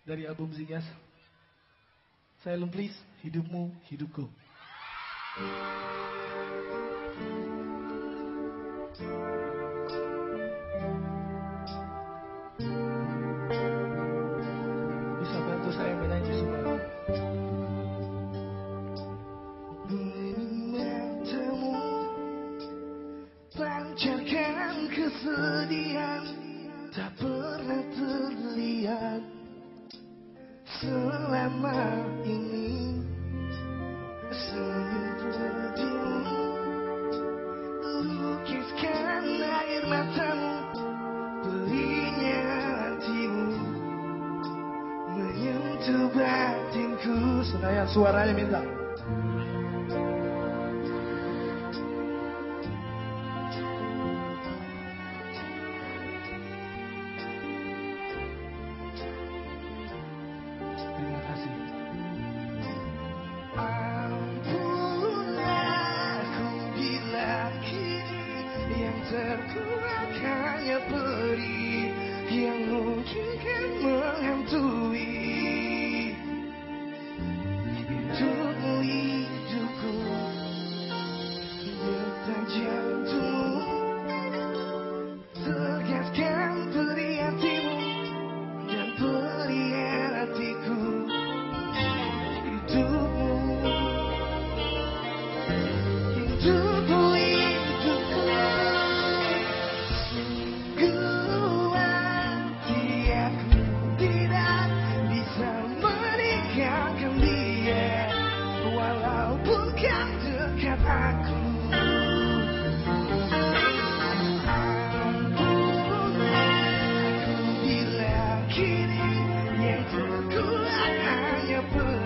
dari album Zigas. Silent Please, hidupmu, hidupku. Bisa bantu saya menyanyi semua. Matamu pancarkan kesedihan, tak pernah terlihat selama ini. Senyum putihmu lukiskan air matamu, perihnya hatimu menyentuh batinku. Senayan suaranya minta. Terima kasih. Ampunlah aku bila kini yang terkuat hanya perih yang mungkin kan menghantui hidupmu, hidupku. Detak jantungmu tegaskan perih hatimu dan perih hatiku. Hidupmu, hidupku. Sungguh hati aku tidak bisa meninggalkan dia, walaupun kau dekat aku. Ampunlah aku bila kini yang terkuat hanya